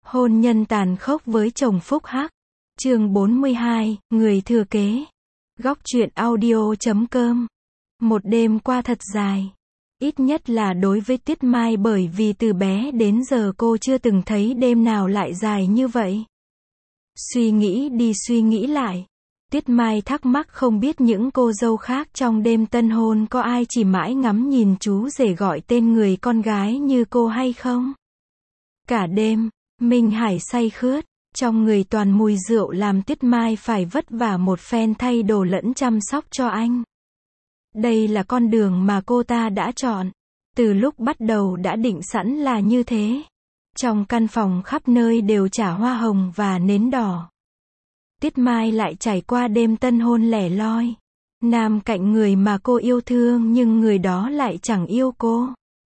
Hôn nhân tàn khốc với chồng phúc hắc. Chương 42, người thừa kế. Góc truyện audio.com. Một đêm qua thật dài. Ít nhất là đối với Tuyết Mai, bởi vì từ bé đến giờ cô chưa từng thấy đêm nào lại dài như vậy. Suy nghĩ đi suy nghĩ lại, Tuyết Mai thắc mắc không biết những cô dâu khác trong đêm tân hôn có ai chỉ mãi ngắm nhìn chú rể gọi tên người con gái như cô hay không. Cả đêm, Minh Hải say khướt, trong người toàn mùi rượu làm Tuyết Mai phải vất vả một phen thay đồ lẫn chăm sóc cho anh. Đây là con đường mà cô ta đã chọn. Từ lúc bắt đầu đã định sẵn là như thế. Trong căn phòng khắp nơi đều trả hoa hồng và nến đỏ. Tuyết Mai lại trải qua đêm tân hôn lẻ loi. Nam cạnh người mà cô yêu thương nhưng người đó lại chẳng yêu cô.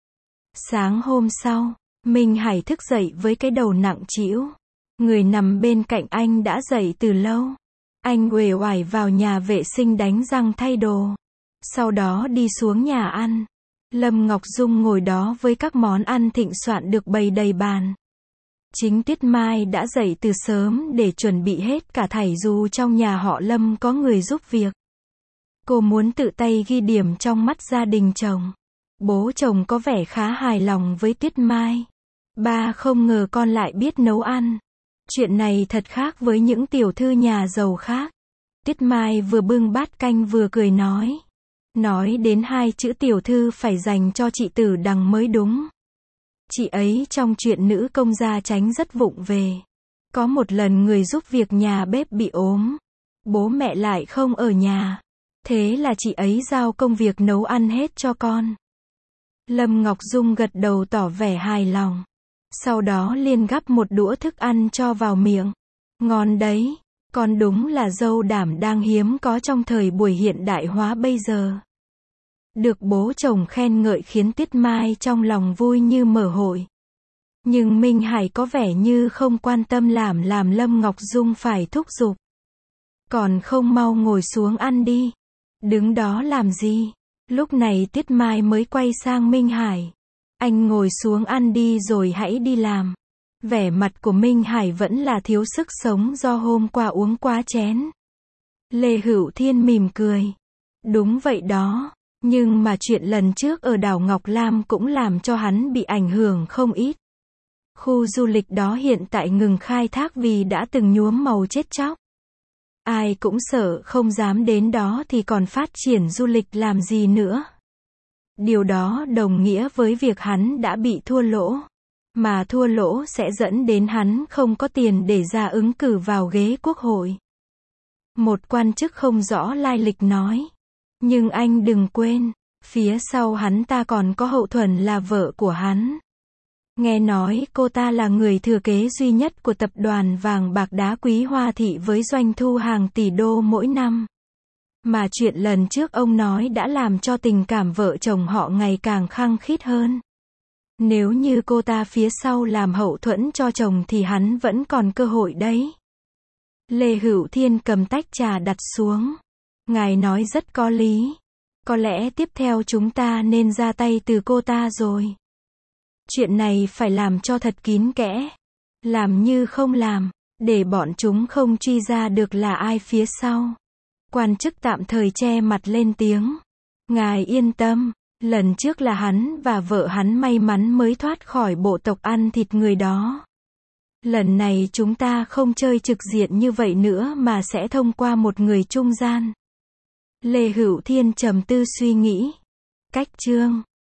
Sáng hôm sau, Minh Hải thức dậy với cái đầu nặng trĩu. Người nằm bên cạnh anh đã dậy từ lâu. Anh uể oải vào nhà vệ sinh đánh răng thay đồ. Sau đó đi xuống nhà ăn. Lâm Ngọc Dung ngồi đó với các món ăn thịnh soạn được bày đầy bàn. Chính Tuyết Mai đã dậy từ sớm để chuẩn bị hết cả thảy dù trong nhà họ Lâm có người giúp việc. Cô muốn tự tay ghi điểm trong mắt gia đình chồng. Bố chồng có vẻ khá hài lòng với Tuyết Mai. Ba không ngờ con lại biết nấu ăn. Chuyện này thật khác với những tiểu thư nhà giàu khác. Tuyết Mai vừa bưng bát canh vừa cười nói. Nói đến hai chữ tiểu thư phải dành cho chị Tử Đằng mới đúng. Chị ấy trong chuyện nữ công gia Chánh rất vụng về. Có một lần người giúp việc nhà bếp bị ốm. Bố mẹ lại không ở nhà. Thế là chị ấy giao công việc nấu ăn hết cho con. Lâm Ngọc Dung gật đầu tỏ vẻ hài lòng. Sau đó liền gắp một đũa thức ăn cho vào miệng. Ngon đấy, con đúng là dâu đảm đang hiếm có trong thời buổi hiện đại hóa bây giờ. Được bố chồng khen ngợi khiến Tuyết Mai trong lòng vui như mở hội. Nhưng Minh Hải có vẻ như không quan tâm làm Lâm Ngọc Dung phải thúc giục. Còn không mau ngồi xuống ăn đi. Đứng đó làm gì? Lúc này Tuyết Mai mới quay sang Minh Hải. Anh ngồi xuống ăn đi rồi hãy đi làm. Vẻ mặt của Minh Hải vẫn là thiếu sức sống do hôm qua uống quá chén. Lê Hữu Thiên mỉm cười. Đúng vậy đó. Nhưng mà chuyện lần trước ở đảo Ngọc Lam cũng làm cho hắn bị ảnh hưởng không ít. Khu du lịch đó hiện tại ngừng khai thác vì đã từng nhuốm màu chết chóc. Ai cũng sợ không dám đến đó thì còn phát triển du lịch làm gì nữa. Điều đó đồng nghĩa với việc hắn đã bị thua lỗ. Mà thua lỗ sẽ dẫn đến hắn không có tiền để ra ứng cử vào ghế quốc hội. Một quan chức không rõ lai lịch nói. Nhưng anh đừng quên, phía sau hắn ta còn có Hậu Thuần là vợ của hắn. Nghe nói cô ta là người thừa kế duy nhất của tập đoàn vàng bạc đá Quý Hoa Thị với doanh thu hàng tỷ đô mỗi năm. Mà chuyện lần trước ông nói đã làm cho tình cảm vợ chồng họ ngày càng khăng khít hơn. Nếu như cô ta phía sau làm hậu thuẫn cho chồng thì hắn vẫn còn cơ hội đấy. Lê Hữu Thiên cầm tách trà đặt xuống. Ngài nói rất có lý. Có lẽ tiếp theo chúng ta nên ra tay từ cô ta rồi. Chuyện này phải làm cho thật kín kẽ. Làm như không làm, để bọn chúng không truy ra được là ai phía sau. Quan chức tạm thời che mặt lên tiếng. Ngài yên tâm, lần trước là hắn và vợ hắn may mắn mới thoát khỏi bộ tộc ăn thịt người đó. Lần này chúng ta không chơi trực diện như vậy nữa mà sẽ thông qua một người trung gian. Lê Hữu Thiên trầm tư suy nghĩ. Cách chương